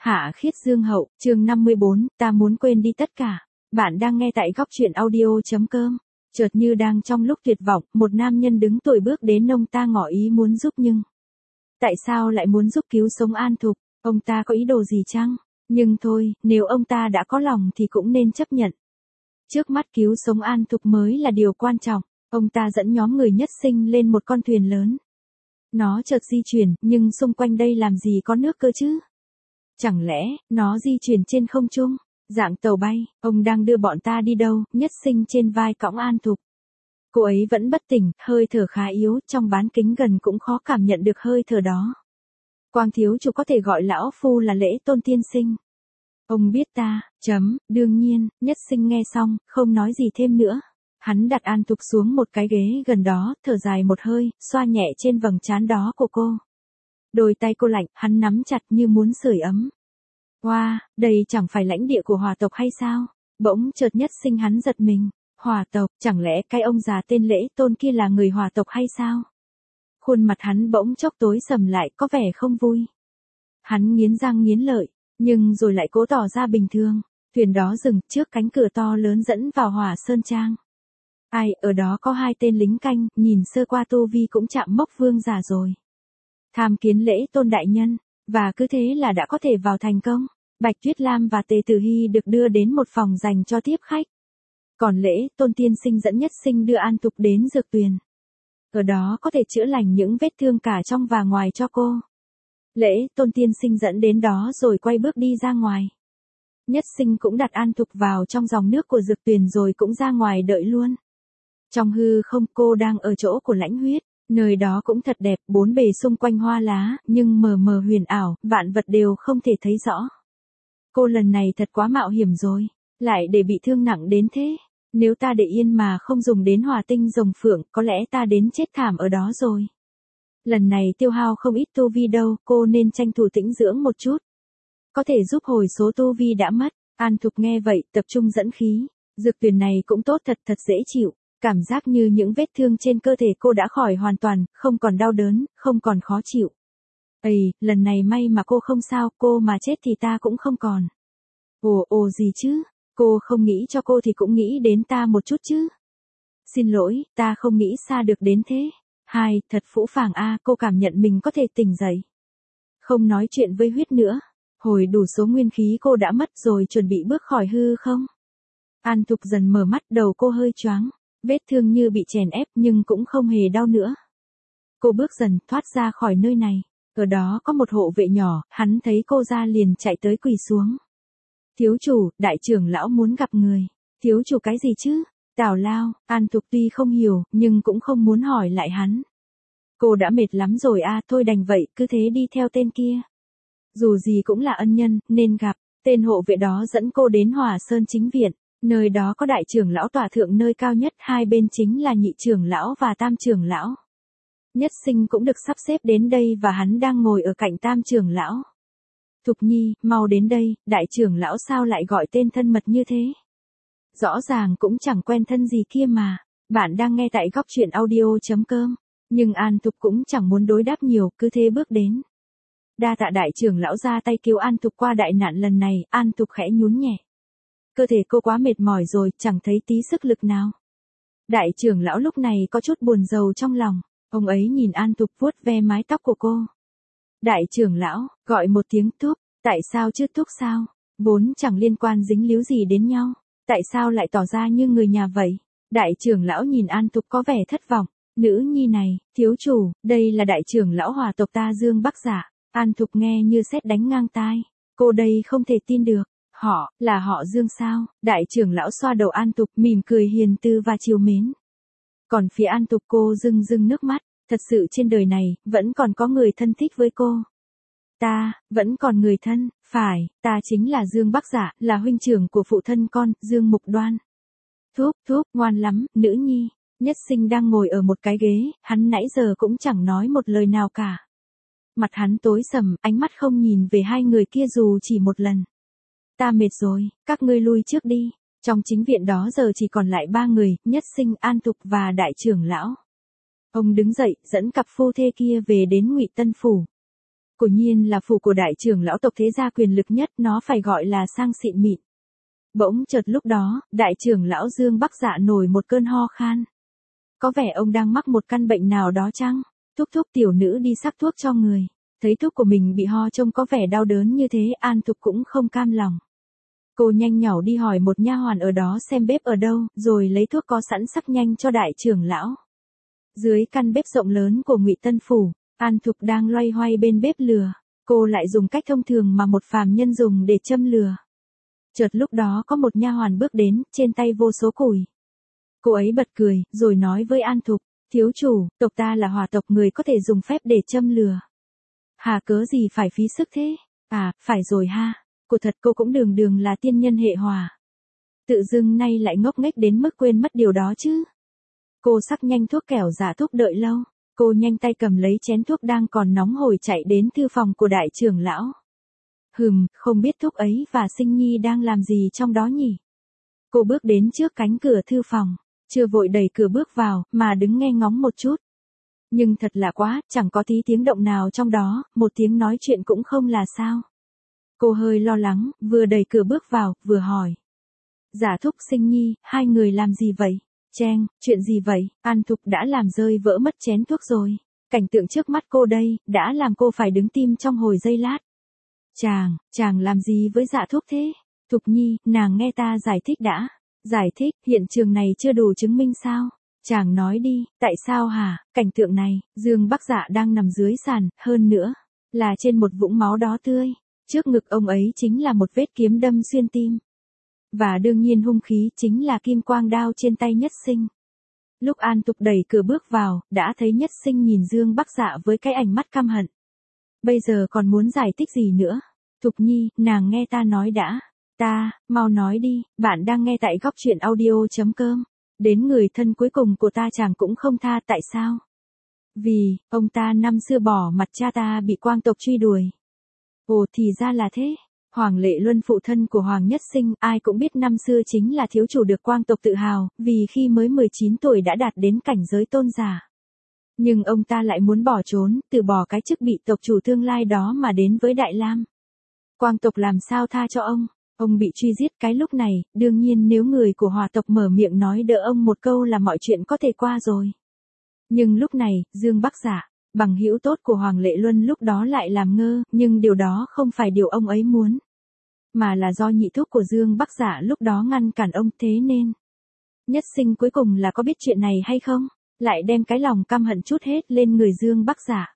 Hạ Khiết Dương Hậu, chương 54, ta muốn quên đi tất cả. Bạn đang nghe tại góc truyện audio.com. Chợt như đang trong lúc tuyệt vọng, một nam nhân đứng tuổi bước đến ông ta ngỏ ý muốn giúp nhưng... Tại sao lại muốn giúp cứu sống An Thục? Ông ta có ý đồ gì chăng? Nhưng thôi, nếu ông ta đã có lòng thì cũng nên chấp nhận. Trước mắt cứu sống An Thục mới là điều quan trọng. Ông ta dẫn nhóm người Nhất Sinh lên một con thuyền lớn. Nó chợt di chuyển, nhưng xung quanh đây làm gì có nước cơ chứ? Chẳng lẽ, nó di chuyển trên không trung, dạng tàu bay, ông đang đưa bọn ta đi đâu? Nhất Sinh trên vai cõng An Thục. Cô ấy vẫn bất tỉnh, hơi thở khá yếu, trong bán kính gần cũng khó cảm nhận được hơi thở đó. Quang thiếu chủ có thể gọi lão phu là Lễ Tôn tiên sinh. Ông biết ta, đương nhiên. Nhất Sinh nghe xong, không nói gì thêm nữa. Hắn đặt An Thục xuống một cái ghế gần đó, thở dài một hơi, xoa nhẹ trên vầng trán đó của cô. Đôi tay cô lạnh, hắn nắm chặt như muốn sưởi ấm. Wow, đây chẳng phải lãnh địa của Hỏa tộc hay sao? Bỗng chợt Nhất Sinh hắn giật mình. Hỏa tộc, chẳng lẽ cái ông già tên Lễ Tôn kia là người Hỏa tộc hay sao? Khuôn mặt hắn bỗng chốc tối sầm lại, có vẻ không vui. Hắn nghiến răng nghiến lợi, nhưng rồi lại cố tỏ ra bình thường. Thuyền đó dừng trước cánh cửa to lớn dẫn vào Hỏa Sơn Trang. Ai, ở đó có hai tên lính canh, nhìn sơ qua tu vi cũng chạm mốc vương giả rồi. Tham kiến Lễ Tôn đại nhân, và cứ thế là đã có thể vào thành công. Bạch Tuyết Lam và Tề Tử Hy được đưa đến một phòng dành cho tiếp khách. Còn Lễ Tôn tiên sinh dẫn Nhất Sinh đưa An Thục đến dược tuyền. Ở đó có thể chữa lành những vết thương cả trong và ngoài cho cô. Lễ Tôn tiên sinh dẫn đến đó rồi quay bước đi ra ngoài. Nhất Sinh cũng đặt An Thục vào trong dòng nước của dược tuyền rồi cũng ra ngoài đợi luôn. Trong hư không, cô đang ở chỗ của Lãnh Huyết. Nơi đó cũng thật đẹp, bốn bề xung quanh hoa lá, nhưng mờ mờ huyền ảo, vạn vật đều không thể thấy rõ. Cô lần này thật quá mạo hiểm rồi, lại để bị thương nặng đến thế. Nếu ta để yên mà không dùng đến hỏa tinh rồng phượng, có lẽ ta đến chết thảm ở đó rồi. Lần này tiêu hao không ít tu vi đâu, cô nên tranh thủ tĩnh dưỡng một chút. Có thể giúp hồi số tu vi đã mất. An Thục nghe vậy, tập trung dẫn khí. Dược tuyền này cũng tốt thật dễ chịu. Cảm giác như những vết thương trên cơ thể cô đã khỏi hoàn toàn, không còn đau đớn, không còn khó chịu. Lần này may mà cô không sao, cô mà chết thì ta cũng không còn. Ồ gì chứ, cô không nghĩ cho cô thì cũng nghĩ đến ta một chút chứ. Xin lỗi, ta không nghĩ xa được đến thế. Thật phũ phàng cô cảm nhận mình có thể tỉnh dậy. Không nói chuyện với Huyết nữa. Hồi đủ số nguyên khí cô đã mất rồi chuẩn bị bước khỏi hư không? An Thục dần mở mắt, đầu cô hơi choáng. Vết thương như bị chèn ép nhưng cũng không hề đau nữa. Cô bước dần thoát ra khỏi nơi này. Ở đó có một hộ vệ nhỏ, hắn thấy cô ra liền chạy tới quỳ xuống. Thiếu chủ, đại trưởng lão muốn gặp người. Thiếu chủ cái gì chứ? Tào lao. An Thục tuy không hiểu, nhưng cũng không muốn hỏi lại hắn. Cô đã mệt lắm rồi thôi đành vậy, cứ thế đi theo tên kia. Dù gì cũng là ân nhân, nên gặp. Tên hộ vệ đó dẫn cô đến Hỏa Sơn chính viện. Nơi đó có đại trưởng lão tọa thượng nơi cao nhất, hai bên chính là nhị trưởng lão và tam trưởng lão. Nhất Sinh cũng được sắp xếp đến đây và hắn đang ngồi ở cạnh tam trưởng lão. Thục Nhi, mau đến đây, đại trưởng lão sao lại gọi tên thân mật như thế? Rõ ràng cũng chẳng quen thân gì kia mà. Bạn đang nghe tại góc truyện audio.com. Nhưng An Thục cũng chẳng muốn đối đáp nhiều, cứ thế bước đến. Đa tạ đại trưởng lão ra tay cứu An Thục qua đại nạn lần này. An Thục khẽ nhún nhẹ. Cơ thể cô quá mệt mỏi rồi, chẳng thấy tí sức lực nào. Đại trưởng lão lúc này có chút buồn rầu trong lòng. Ông ấy nhìn An Thục vuốt ve mái tóc của cô. Đại trưởng lão, gọi một tiếng Thúc. Tại sao chứ Thúc sao? Vốn chẳng liên quan dính líu gì đến nhau. Tại sao lại tỏ ra như người nhà vậy? Đại trưởng lão nhìn An Thục có vẻ thất vọng. Nữ nhi này, thiếu chủ, đây là đại trưởng lão Hỏa tộc ta Dương Bắc Giả. An Thục nghe như sét đánh ngang tai. Cô đây không thể tin được. Là họ Dương sao? Đại trưởng lão xoa đầu An Thục, mỉm cười hiền từ và chiều mến. Còn phía An Thục cô rưng rưng nước mắt, thật sự trên đời này, vẫn còn có người thân thích với cô. Ta, vẫn còn người thân, phải, ta chính là Dương Bắc Giả, là huynh trưởng của phụ thân con, Dương Mục Đoan. Thúc, ngoan lắm, nữ nhi. Nhất Sinh đang ngồi ở một cái ghế, hắn nãy giờ cũng chẳng nói một lời nào cả. Mặt hắn tối sầm, ánh mắt không nhìn về hai người kia dù chỉ một lần. Ta mệt rồi, các ngươi lui trước đi. Trong chính viện đó giờ chỉ còn lại ba người, Nhất Sinh, An Thục và đại trưởng lão. Ông đứng dậy, dẫn cặp phu thê kia về đến Ngụy Tân Phủ. Quả nhiên là phủ của đại trưởng lão tộc thế gia quyền lực nhất, nó phải gọi là sang xịn mịn. Bỗng chợt lúc đó, đại trưởng lão Dương Bắc Dạ nổi một cơn ho khan. Có vẻ ông đang mắc một căn bệnh nào đó chăng? Thúc thúc tiểu nữ đi sắc thuốc cho người. Thấy thuốc của mình bị ho trông có vẻ đau đớn như thế, An Thục cũng không cam lòng. Cô nhanh nhảu đi hỏi một nha hoàn ở đó xem bếp ở đâu, rồi lấy thuốc có sẵn sắc nhanh cho đại trưởng lão. Dưới căn bếp rộng lớn của Ngụy Tân phủ, An Thục đang loay hoay bên bếp lửa. Cô lại dùng cách thông thường mà một phàm nhân dùng để châm lửa. Chợt lúc đó có một nha hoàn bước đến, trên tay vô số củi. Cô ấy bật cười, rồi nói với An Thục, thiếu chủ, tộc ta là hỏa tộc, người có thể dùng phép để châm lửa. Hà cớ gì phải phí sức thế? À, phải rồi ha. Cô thật, cô cũng đường đường là tiên nhân hệ hỏa. Tự dưng nay lại ngốc nghếch đến mức quên mất điều đó chứ. Cô sắc nhanh thuốc kẻo giả thúc đợi lâu. Cô nhanh tay cầm lấy chén thuốc đang còn nóng hổi chạy đến thư phòng của đại trưởng lão. Không biết thúc ấy và Sinh Nhi đang làm gì trong đó nhỉ? Cô bước đến trước cánh cửa thư phòng, chưa vội đẩy cửa bước vào, mà đứng nghe ngóng một chút. Nhưng thật lạ quá, chẳng có tí tiếng động nào trong đó, một tiếng nói chuyện cũng không là sao. Cô hơi lo lắng, vừa đẩy cửa bước vào, vừa hỏi. Giả thúc Sinh Nhi, hai người làm gì vậy? Cheng, chuyện gì vậy? An Thục đã làm rơi vỡ mất chén thuốc rồi. Cảnh tượng trước mắt cô đây, đã làm cô phải đứng tim trong hồi giây lát. Chàng làm gì với Dạ thúc thế? Thục Nhi, nàng nghe ta giải thích đã. Giải thích, hiện trường này chưa đủ chứng minh sao? Chàng nói đi, tại sao hả? Cảnh tượng này, Dương Bắc Dạ đang nằm dưới sàn, hơn nữa, là trên một vũng máu đỏ tươi. Trước ngực ông ấy chính là một vết kiếm đâm xuyên tim. Và đương nhiên hung khí chính là kim quang đao trên tay Nhất Sinh. Lúc An Thục đẩy cửa bước vào, đã thấy Nhất Sinh nhìn Dương Bắc Dạ với cái ánh mắt căm hận. Bây giờ còn muốn giải thích gì nữa? Thục Nhi, nàng nghe ta nói đã. Mau nói đi, bạn đang nghe tại góc truyện audio.com. Đến người thân cuối cùng của ta chàng cũng không tha, tại sao? Vì, ông ta năm xưa bỏ mặt cha ta bị Quang tộc truy đuổi. Ồ thì ra là thế. Hoàng Lệ Luân phụ thân của Hoàng Nhất Sinh, ai cũng biết năm xưa chính là thiếu chủ được Quang tộc tự hào, vì khi mới 19 tuổi đã đạt đến cảnh giới tôn giả. Nhưng ông ta lại muốn bỏ trốn, từ bỏ cái chức bị tộc chủ tương lai đó mà đến với Đại Lam. Quang tộc làm sao tha cho ông bị truy giết. Cái lúc này, đương nhiên nếu người của Hỏa tộc mở miệng nói đỡ ông một câu là mọi chuyện có thể qua rồi. Nhưng lúc này, Dương Bắc Dạ, bằng hữu tốt của Hoàng Lệ Luân lúc đó lại làm ngơ, nhưng điều đó không phải điều ông ấy muốn. Mà là do nhị thúc của Dương Bắc Dạ lúc đó ngăn cản ông, thế nên. Nhất Sinh cuối cùng là có biết chuyện này hay không? Lại đem cái lòng căm hận chút hết lên người Dương Bắc Dạ.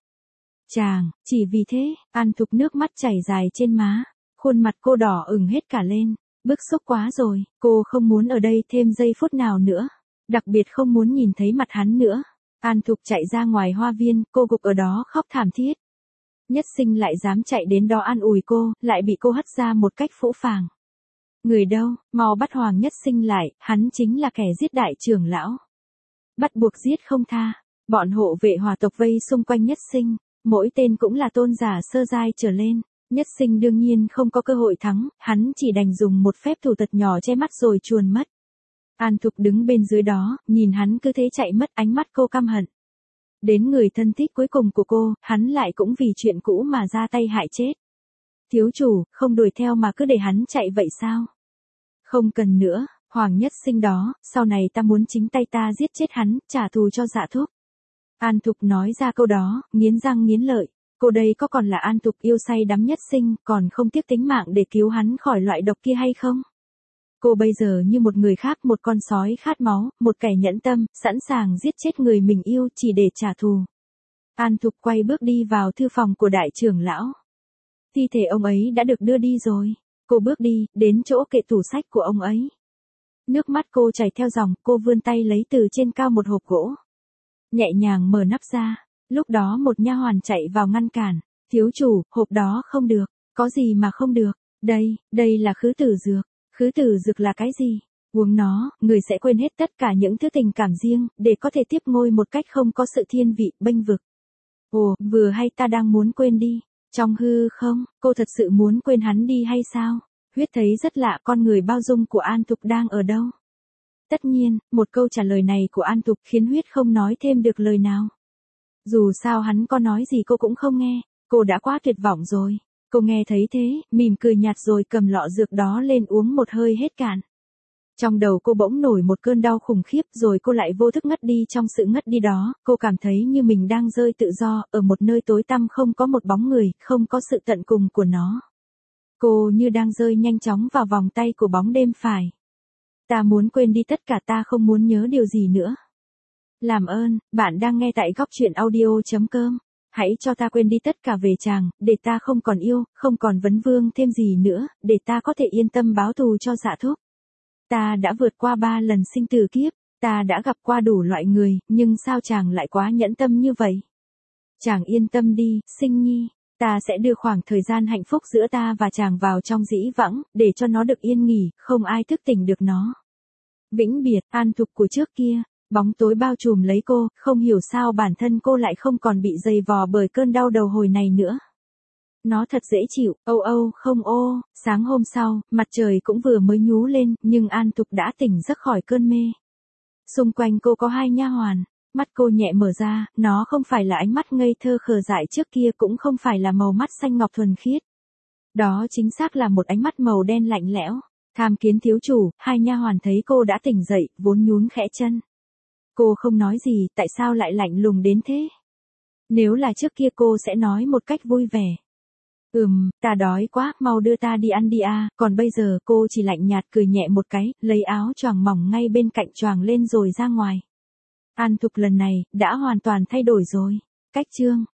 Chỉ vì thế, An Thục nước mắt chảy dài trên má, khuôn mặt cô đỏ ửng hết cả lên, bức xúc quá rồi, cô không muốn ở đây thêm giây phút nào nữa, đặc biệt không muốn nhìn thấy mặt hắn nữa. An Thục chạy ra ngoài hoa viên, cô gục ở đó khóc thảm thiết. Nhất Sinh lại dám chạy đến đó an ủi cô, lại bị cô hất ra một cách phũ phàng. Người đâu, mau bắt Hoàng Nhất Sinh lại, hắn chính là kẻ giết đại trưởng lão. Bắt buộc giết không tha. Bọn hộ vệ Hỏa tộc vây xung quanh Nhất Sinh, mỗi tên cũng là tôn giả sơ giai trở lên. Nhất Sinh đương nhiên không có cơ hội thắng, hắn chỉ đành dùng một phép thủ tật nhỏ che mắt rồi chuồn mất. An Thục đứng bên dưới đó, nhìn hắn cứ thế chạy mất, ánh mắt cô căm hận. Đến người thân thích cuối cùng của cô, hắn lại cũng vì chuyện cũ mà ra tay hại chết. Thiếu chủ, không đuổi theo mà cứ để hắn chạy vậy sao? Không cần nữa, Hoàng Nhất Sinh đó, sau này ta muốn chính tay ta giết chết hắn, trả thù cho Dạ thúc. An Thục nói ra câu đó, nghiến răng nghiến lợi. Cô đây có còn là An Thục yêu say đắm Nhất Sinh, còn không tiếc tính mạng để cứu hắn khỏi loại độc kia hay không? Cô bây giờ như một người khác, một con sói khát máu, một kẻ nhẫn tâm, sẵn sàng giết chết người mình yêu chỉ để trả thù. An Thục quay bước đi vào thư phòng của đại trưởng lão. Thi thể ông ấy đã được đưa đi rồi. Cô bước đi, đến chỗ kệ tủ sách của ông ấy. Nước mắt cô chảy theo dòng, cô vươn tay lấy từ trên cao một hộp gỗ. Nhẹ nhàng mở nắp ra. Lúc đó một nha hoàn chạy vào ngăn cản. Thiếu chủ, hộp đó không được. Có gì mà không được? Đây là khứ tử dược. Khứ tử dược là cái gì? Uống nó, người sẽ quên hết tất cả những thứ tình cảm riêng, để có thể tiếp ngôi một cách không có sự thiên vị, bênh vực. Ồ, vừa hay ta đang muốn quên đi. Trong hư không, cô thật sự muốn quên hắn đi hay sao? Huyết thấy rất lạ, con người bao dung của An Thục đang ở đâu? Tất nhiên, một câu trả lời này của An Thục khiến Huyết không nói thêm được lời nào. Dù sao hắn có nói gì cô cũng không nghe. Cô đã quá tuyệt vọng rồi. Cô nghe thấy thế, mỉm cười nhạt rồi cầm lọ dược đó lên uống một hơi hết cạn. Trong đầu cô bỗng nổi một cơn đau khủng khiếp rồi cô lại vô thức ngất đi. Trong sự ngất đi đó, cô cảm thấy như mình đang rơi tự do, ở một nơi tối tăm không có một bóng người, không có sự tận cùng của nó. Cô như đang rơi nhanh chóng vào vòng tay của bóng đêm phải. Ta muốn quên đi tất cả, ta không muốn nhớ điều gì nữa. Làm ơn, bạn đang nghe tại góc truyện audio.com. Hãy cho ta quên đi tất cả về chàng, để ta không còn yêu, không còn vấn vương thêm gì nữa, để ta có thể yên tâm báo thù cho Dạ Thúc. Ta đã vượt qua 3 lần sinh tử kiếp, ta đã gặp qua đủ loại người, nhưng sao chàng lại quá nhẫn tâm như vậy? Chàng yên tâm đi, Sinh Nhi, ta sẽ đưa khoảng thời gian hạnh phúc giữa ta và chàng vào trong dĩ vãng, để cho nó được yên nghỉ, không ai thức tỉnh được nó. Vĩnh biệt, An Thục của trước kia, bóng tối bao trùm lấy cô, không hiểu sao bản thân cô lại không còn bị dày vò bởi cơn đau đầu hồi này nữa. Nó thật dễ chịu, không sáng hôm sau, mặt trời cũng vừa mới nhú lên, nhưng An Thục đã tỉnh giấc khỏi cơn mê. Xung quanh cô có 2 nha hoàn, mắt cô nhẹ mở ra, nó không phải là ánh mắt ngây thơ khờ dại trước kia, cũng không phải là màu mắt xanh ngọc thuần khiết. Đó chính xác là một ánh mắt màu đen lạnh lẽo. Tham kiến thiếu chủ, 2 nha hoàn thấy cô đã tỉnh dậy, vốn nhún khẽ chân. Cô không nói gì, tại sao lại lạnh lùng đến thế? Nếu là trước kia cô sẽ nói một cách vui vẻ. Ta đói quá, mau đưa ta đi ăn đi à, còn bây giờ cô chỉ lạnh nhạt cười nhẹ một cái, lấy áo choàng mỏng ngay bên cạnh choàng lên rồi ra ngoài. An Thục lần này, đã hoàn toàn thay đổi rồi. Cách chương